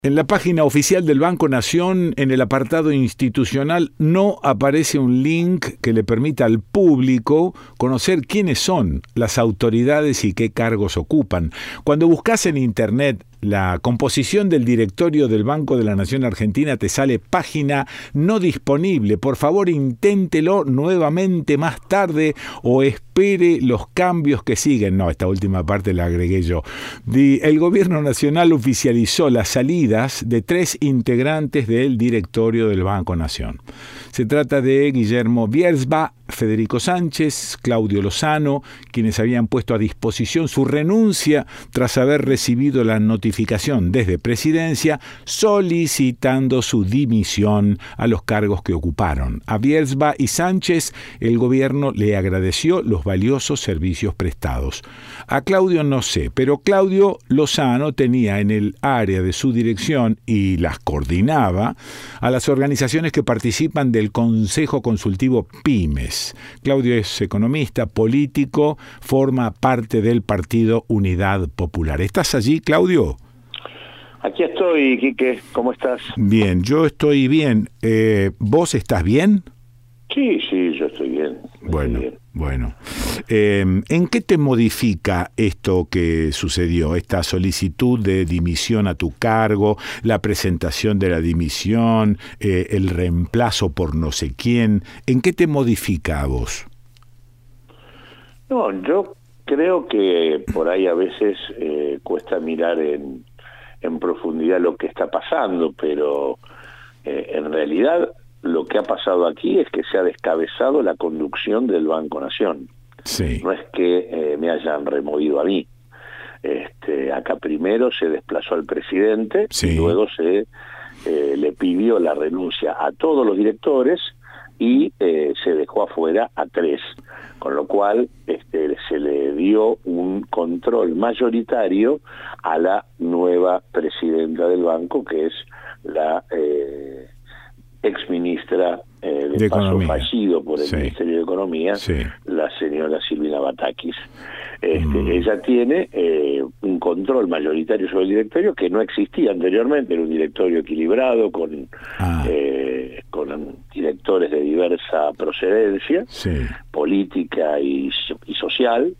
En la página oficial del Banco Nación, en el apartado institucional, no aparece un link que le permita al público conocer quiénes son las autoridades y qué cargos ocupan. Cuando buscas en Internet la composición del directorio del Banco de la Nación Argentina, te sale página no disponible. Por favor, inténtelo nuevamente más tarde o espere los cambios que siguen. No, esta última parte la agregué yo. El Gobierno Nacional oficializó las salidas de 3 integrantes del directorio del Banco Nación. Se trata de Guillermo Biersba, Federico Sánchez, Claudio Lozano, quienes habían puesto a disposición su renuncia tras haber recibido la notificación desde Presidencia solicitando su dimisión a los cargos que ocuparon. A Biersba y Sánchez el gobierno le agradeció los valiosos servicios prestados. A Claudio no sé, pero Claudio Lozano tenía en el área de su dirección y las coordinaba a las organizaciones que participan del Consejo Consultivo Pymes. Claudio es economista, político, forma parte del partido Unidad Popular. ¿Estás allí, Claudio? Aquí estoy, Quique. ¿Cómo estás? Bien, yo estoy bien. ¿Vos estás bien? Sí, yo estoy bien. Bueno. ¿En qué te modifica esto que sucedió? Esta solicitud de dimisión a tu cargo, la presentación de la dimisión, el reemplazo por no sé quién. ¿En qué te modifica a vos? No, yo creo que por ahí a veces cuesta mirar en profundidad lo que está pasando, pero en realidad lo que ha pasado aquí es que se ha descabezado la conducción del Banco Nación. Sí. No es que me hayan removido a mí. Acá primero se desplazó al presidente, sí, y luego se le pidió la renuncia a todos los directores y se dejó afuera a 3, con lo cual se le dio un control mayoritario a la nueva presidenta del banco, que es la exministra de paso fallido por el Ministerio de Economía, la señora Silvina Batakis. Ella tiene un control mayoritario sobre el directorio que no existía anteriormente. Era un directorio equilibrado con directores de diversa procedencia, política y social,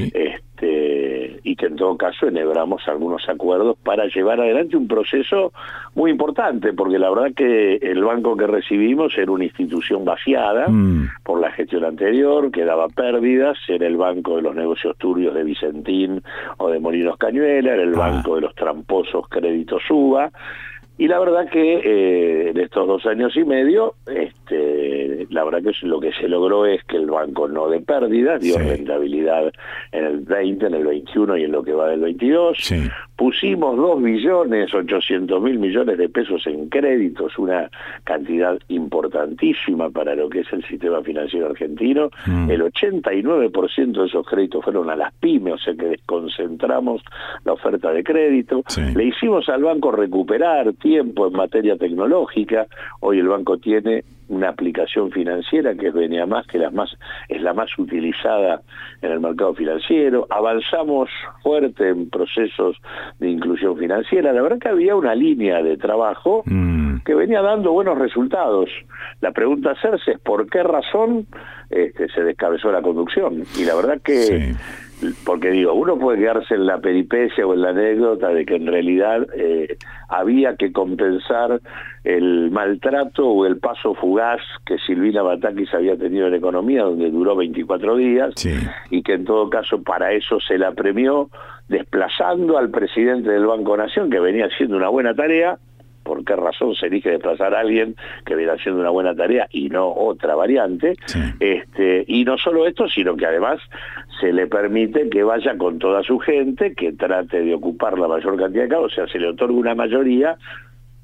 y que en todo caso enhebramos algunos acuerdos para llevar adelante un proceso muy importante, porque la verdad que el banco que recibimos era una institución vaciada por la gestión anterior, que daba pérdidas, era el banco de los negocios turbios de Vicentín o de Molinos Cañuelas, era el banco de los tramposos créditos UBA, y la verdad que en estos 2 años y medio, la verdad que lo que se logró es que el banco no dé pérdidas, dio rentabilidad en el 20, en el 21 y en lo que va del 22. Pusimos 2.800.000 millones de pesos en créditos, una cantidad importantísima para lo que es el sistema financiero argentino. El 89% de esos créditos fueron a las pymes, o sea que desconcentramos la oferta de crédito. Le hicimos al banco recuperar tiempo en materia tecnológica. Hoy el banco tiene una aplicación financiera que es Venia Más, que es la más utilizada en el mercado financiero. Avanzamos fuerte en procesos de inclusión financiera. La verdad que había una línea de trabajo que venía dando buenos resultados. La pregunta a hacerse es por qué razón se descabezó la conducción. Y la verdad que porque digo, uno puede quedarse en la peripecia o en la anécdota de que en realidad había que compensar el maltrato o el paso fugaz que Silvina Batakis había tenido en economía, donde duró 24 días, y que en todo caso para eso se la premió desplazando al presidente del Banco Nación, que venía haciendo una buena tarea. ¿Por qué razón se elige desplazar a alguien que viene haciendo una buena tarea y no otra variante? Y no solo esto, sino que además se le permite que vaya con toda su gente, que trate de ocupar la mayor cantidad de cargos, o sea, se le otorga una mayoría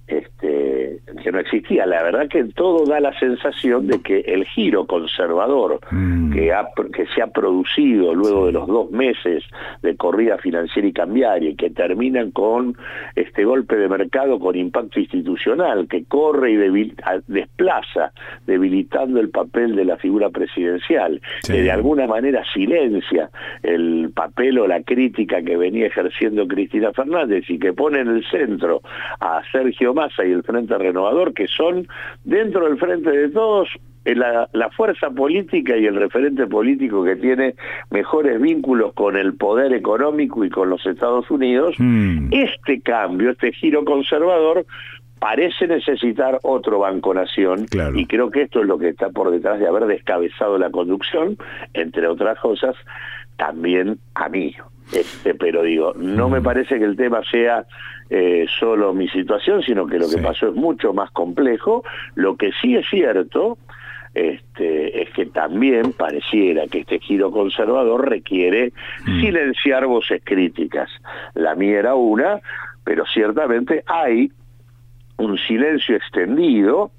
que no existía. La verdad que todo da la sensación de que el giro conservador que se ha producido luego de los 2 meses de corrida financiera y cambiaria, y que terminan con este golpe de mercado con impacto institucional, que corre y desplaza, debilitando el papel de la figura presidencial, que de alguna manera silencia el papel o la crítica que venía ejerciendo Cristina Fernández, y que pone en el centro a Sergio Massa y el Frente Renovador, que son, dentro del Frente de Todos, la fuerza política y el referente político que tiene mejores vínculos con el poder económico y con los Estados Unidos. Este cambio, este giro conservador, parece necesitar otro Banco Nación, y creo que esto es lo que está por detrás de haber descabezado la conducción, entre otras cosas, también a mí. Pero digo, no me parece que el tema sea solo mi situación, sino que lo que pasó es mucho más complejo. Lo que sí es cierto es que también pareciera que este giro conservador requiere silenciar voces críticas. La mía era una, pero ciertamente hay un silencio extendido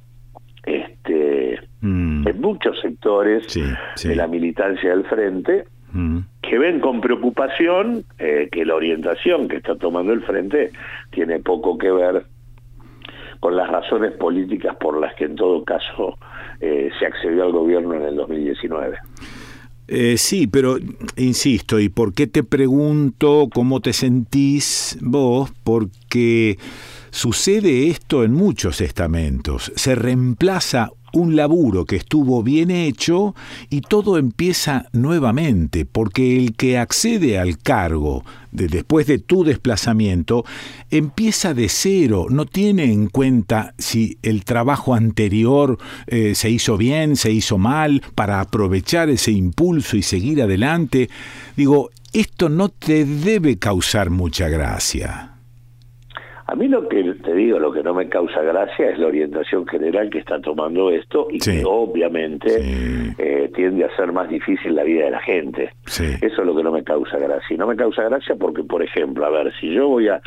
en muchos sectores de la militancia del Frente, que ven con preocupación que la orientación que está tomando el Frente tiene poco que ver con las razones políticas por las que en todo caso se accedió al gobierno en el 2019. Sí, pero insisto, ¿y por qué te pregunto cómo te sentís vos? Porque sucede esto en muchos estamentos. Se reemplaza un laburo que estuvo bien hecho y todo empieza nuevamente, porque el que accede al cargo después de tu desplazamiento empieza de cero, no tiene en cuenta si el trabajo anterior se hizo bien, se hizo mal, para aprovechar ese impulso y seguir adelante. Digo, esto no te debe causar mucha gracia. A mí lo que te digo, lo que no me causa gracia es la orientación general que está tomando esto, y que obviamente tiende a hacer más difícil la vida de la gente. Eso es lo que no me causa gracia. Y no me causa gracia porque, por ejemplo, a ver, si yo voy en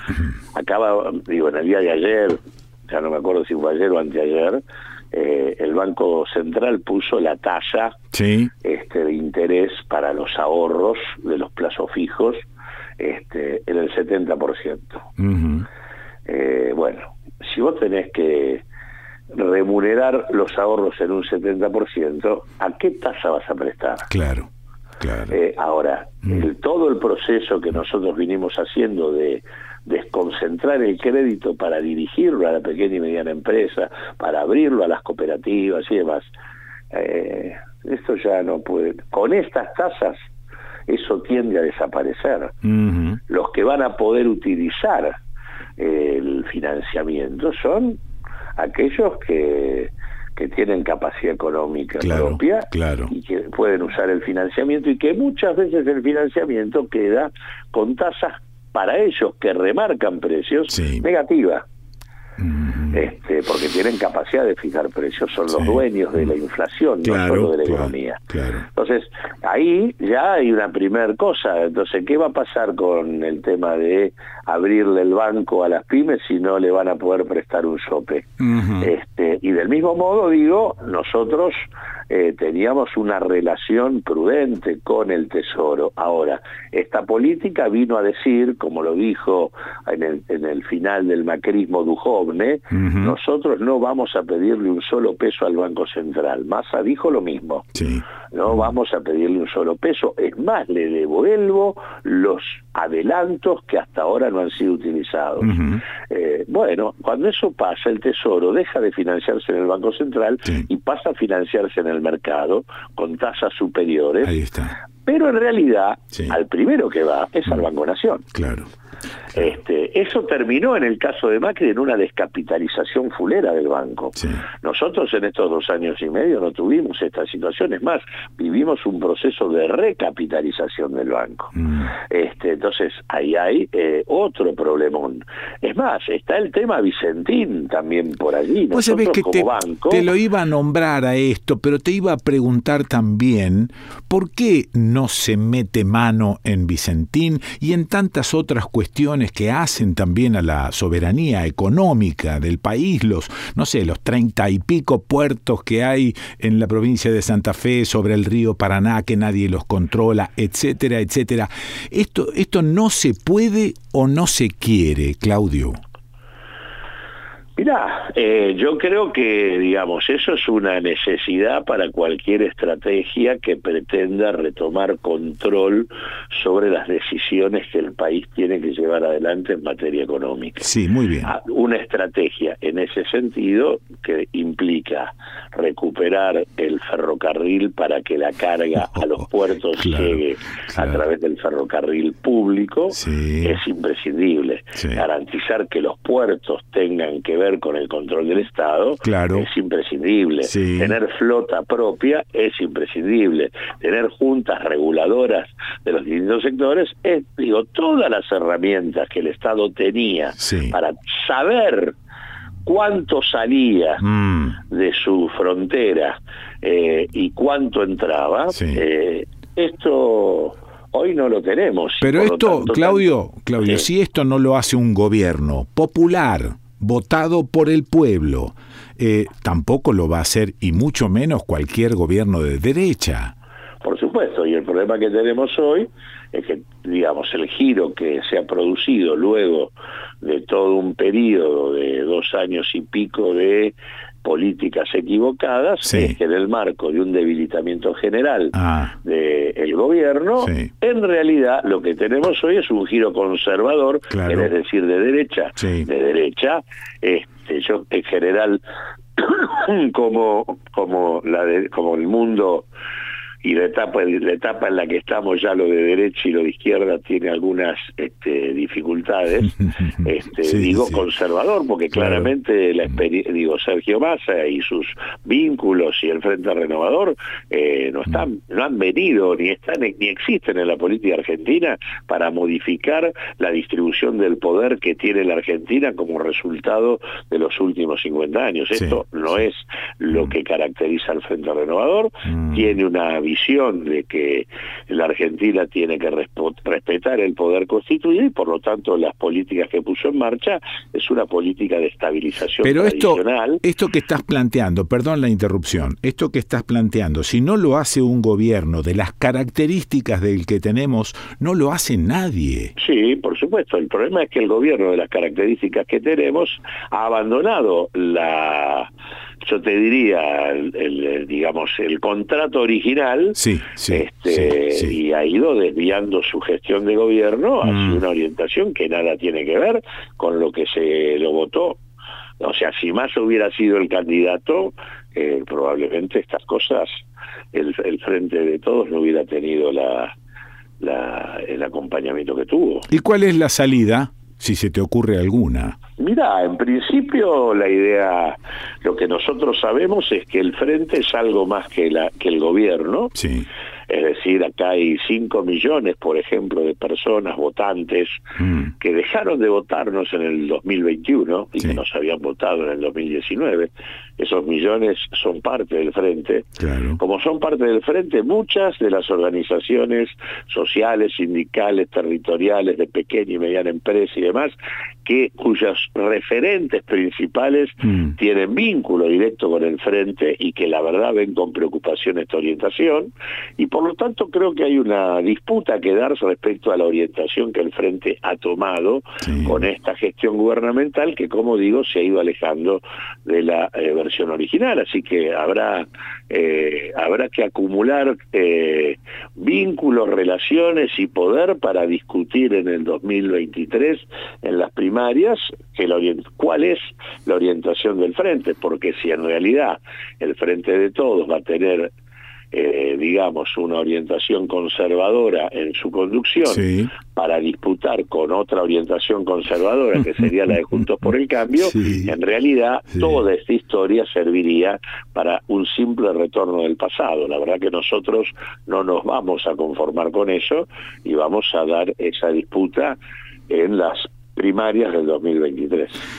el día de ayer, ya no me acuerdo si fue ayer o anteayer, el Banco Central puso la tasa de interés para los ahorros de los plazos fijos en el 70%. Bueno, si vos tenés que remunerar los ahorros en un 70%, ¿a qué tasa vas a prestar? Claro. Ahora, todo el proceso que nosotros vinimos haciendo de desconcentrar el crédito para dirigirlo a la pequeña y mediana empresa, para abrirlo a las cooperativas y demás, esto ya no puede. Con estas tasas, eso tiende a desaparecer. Los que van a poder utilizar el financiamiento son aquellos que tienen capacidad económica propia y que pueden usar el financiamiento, y que muchas veces el financiamiento queda con tasas para ellos que remarcan precios negativas. Porque tienen capacidad de fijar precios, son los dueños de la inflación, no solo de la economía. Entonces, ahí ya hay una primer cosa. Entonces, ¿qué va a pasar con el tema de abrirle el banco a las pymes si no le van a poder prestar un sope? Y del mismo modo, digo, nosotros teníamos una relación prudente con el Tesoro. Ahora, esta política vino a decir, como lo dijo en el final del macrismo Duhovne, nosotros no vamos a pedirle un solo peso al Banco Central. Massa dijo lo mismo. No vamos a pedirle un solo peso. Es más, le devuelvo los adelantos que hasta ahora no han sido utilizados. Bueno, cuando eso pasa, el Tesoro deja de financiarse en el Banco Central y pasa a financiarse en el mercado con tasas superiores. Ahí está. Pero en realidad, al primero que va es al Banco Nación. Eso terminó en el caso de Macri en una descapitalización fulera del banco. Nosotros en estos 2 años y medio no tuvimos esta situación, es más, vivimos un proceso de recapitalización del banco. Entonces ahí hay otro problemón. Es más, está el tema Vicentín también por allí. Vos sabés que te lo iba a nombrar a esto, pero te iba a preguntar también ¿por qué no se mete mano en Vicentín y en tantas otras cuestiones concesiones que hacen también a la soberanía económica del país, los 30 y pico puertos que hay en la provincia de Santa Fe sobre el río Paraná, que nadie los controla, etcétera, etcétera. Esto no se puede o no se quiere, Claudio. Mirá, yo creo que, digamos, eso es una necesidad para cualquier estrategia que pretenda retomar control sobre las decisiones que el país tiene que llevar adelante en materia económica. Sí, muy bien. Una estrategia en ese sentido que implica recuperar el ferrocarril para que la carga a los puertos llegue a través del ferrocarril público, es imprescindible. Garantizar que los puertos tengan que ver con el control del Estado es imprescindible. Tener flota propia es imprescindible. Tener juntas reguladoras de los distintos sectores es, todas las herramientas que el Estado tenía para saber cuánto salía de su frontera y cuánto entraba, esto hoy no lo tenemos. Pero esto, Claudio, si esto no lo hace un gobierno popular, votado por el pueblo, tampoco lo va a hacer, y mucho menos cualquier gobierno de derecha. Por supuesto, y el problema que tenemos hoy es que, digamos, el giro que se ha producido luego de todo un periodo de 2 años y pico de políticas equivocadas, es que en el marco de un debilitamiento general del gobierno, en realidad lo que tenemos hoy es un giro conservador, es decir, de derecha. De derecha, yo en general, como el mundo y la etapa en la que estamos, ya lo de derecha y lo de izquierda tiene algunas dificultades, conservador, porque claramente Sergio Massa y sus vínculos y el Frente Renovador no han venido ni existen en la política argentina para modificar la distribución del poder que tiene la Argentina como resultado de los últimos 50 años. Esto no es lo que caracteriza al Frente Renovador. Tiene una visión de que la Argentina tiene que respetar el poder constituido, y por lo tanto las políticas que puso en marcha es una política de estabilización tradicional. Esto que estás planteando, perdón la interrupción, esto que estás planteando, si no lo hace un gobierno de las características del que tenemos, no lo hace nadie. Sí, por supuesto. El problema es que el gobierno de las características que tenemos ha abandonado yo te diría, el contrato original, y ha ido desviando su gestión de gobierno hacia una orientación que nada tiene que ver con lo que se lo votó. O sea, si Massa hubiera sido el candidato, probablemente estas cosas, el Frente de Todos no hubiera tenido el acompañamiento que tuvo. ¿Y cuál es la salida, si se te ocurre alguna? Mira, en principio la idea, lo que nosotros sabemos es que el Frente es algo más que el gobierno. Es decir, acá hay 5 millones, por ejemplo, de personas votantes que dejaron de votarnos en el 2021 y que nos habían votado en el 2019. Esos millones son parte del Frente. Como son parte del Frente, muchas de las organizaciones sociales, sindicales, territoriales, de pequeña y mediana empresa y demás, cuyos referentes principales tienen vínculo directo con el Frente y que la verdad ven con preocupación esta orientación, y por lo tanto creo que hay una disputa que dar respecto a la orientación que el Frente ha tomado con esta gestión gubernamental, que, como digo, se ha ido alejando de la versión original. Así que habrá que acumular vínculos, relaciones y poder para discutir en el 2023, en las primarias, cuál es la orientación del Frente, porque si en realidad el Frente de Todos va a tener una orientación conservadora en su conducción, para disputar con otra orientación conservadora, que sería la de Juntos por el Cambio, en realidad toda esta historia serviría para un simple retorno del pasado. La verdad que nosotros no nos vamos a conformar con eso y vamos a dar esa disputa en las primarias del 2023.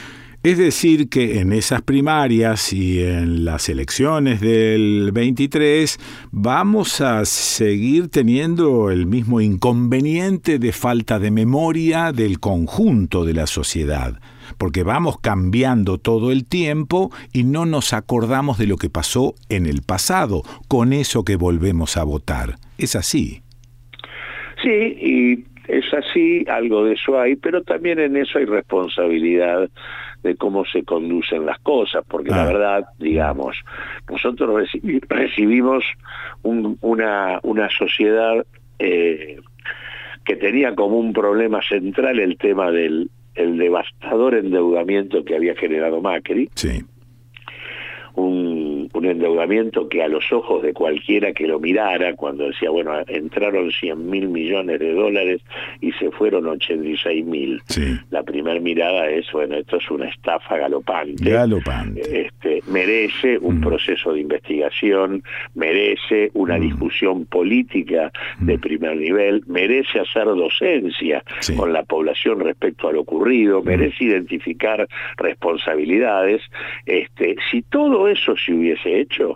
Es decir, que en esas primarias y en las elecciones del 23 vamos a seguir teniendo el mismo inconveniente de falta de memoria del conjunto de la sociedad, porque vamos cambiando todo el tiempo y no nos acordamos de lo que pasó en el pasado, con eso que volvemos a votar. ¿Es así? Sí, y es así, algo de eso hay, pero también en eso hay responsabilidad de cómo se conducen las cosas, porque la verdad, digamos, nosotros recibimos una sociedad que tenía como un problema central el tema del devastador endeudamiento que había generado Macri. Sí. Un endeudamiento que a los ojos de cualquiera que lo mirara, cuando decía, bueno, entraron 100.000 millones de dólares y se fueron 86.000. Sí. La primera mirada es, bueno, esto es una estafa galopante. Merece un proceso de investigación, merece una discusión política de primer nivel, merece hacer docencia con la población respecto a lo ocurrido, merece identificar responsabilidades. Si todo eso se hubiese hecho,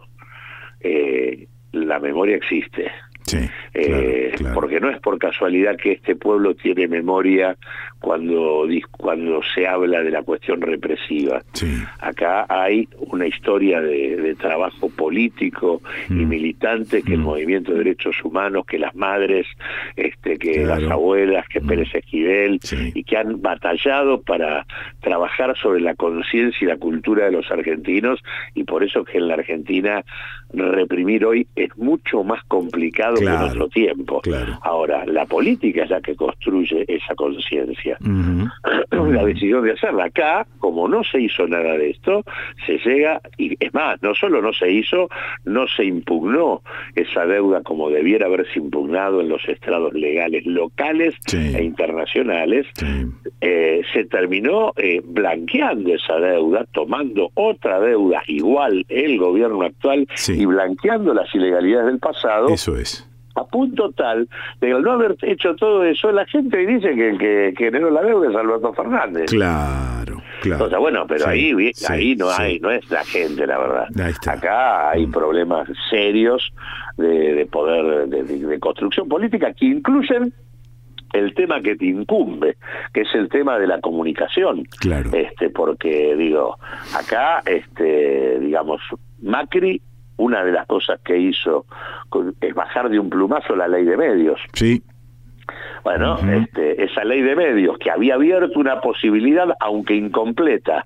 la memoria existe. Sí, claro. Porque no es por casualidad que este pueblo tiene memoria cuando se habla de la cuestión represiva. Sí. Acá hay una historia de trabajo político y militante, que el movimiento de derechos humanos, que las madres, que las abuelas, que Pérez Esquivel, y que han batallado para trabajar sobre la conciencia y la cultura de los argentinos, y por eso que en la Argentina reprimir hoy es mucho más complicado que en otro tiempo. Ahora, la política es la que construye esa conciencia. La decisión de hacerla. Acá, como no se hizo nada de esto, se llega, y es más, no solo no se hizo, no se impugnó esa deuda como debiera haberse impugnado en los estrados legales locales e internacionales. Se terminó blanqueando esa deuda, tomando otra deuda igual el gobierno actual y blanqueando las ilegalidades del pasado. Eso es. A punto tal de que al no haber hecho todo eso, la gente dice que el que generó la deuda es Alberto Fernández. Claro. O sea, bueno, pero ahí no es la gente, la verdad. Acá hay problemas serios de poder, de construcción política, que incluyen el tema que te incumbe, que es el tema de la comunicación. Claro. Porque, digo, acá, digamos, Macri, una de las cosas que hizo es bajar de un plumazo la ley de medios. Sí. Bueno, esa ley de medios que había abierto una posibilidad, aunque incompleta,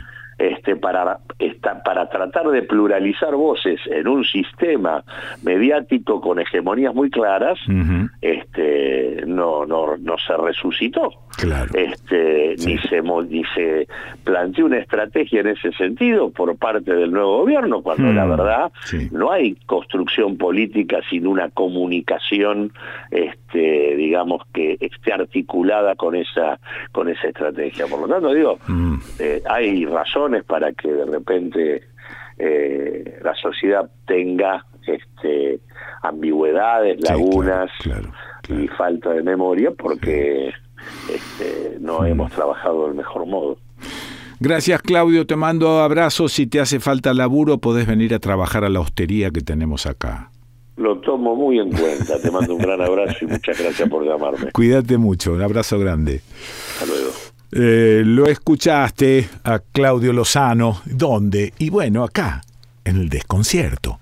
para tratar de pluralizar voces en un sistema mediático con hegemonías muy claras, no se resucitó. Claro. Ni se planteó una estrategia en ese sentido por parte del nuevo gobierno, cuando la verdad no hay construcción política sin una comunicación, digamos, que esté articulada con esa estrategia. Por lo tanto, digo, hay razones para que de repente la sociedad tenga ambigüedades, lagunas y falta de memoria, porque no hemos trabajado del mejor modo. Gracias, Claudio, te mando abrazos. Si te hace falta laburo, podés venir a trabajar a la hostería que tenemos acá. Lo tomo muy en cuenta, te mando un gran abrazo y muchas gracias por llamarme. Cuídate mucho, un abrazo grande. Hasta luego. Lo escuchaste a Claudio Lozano, ¿dónde? Y bueno, acá, en El Desconcierto.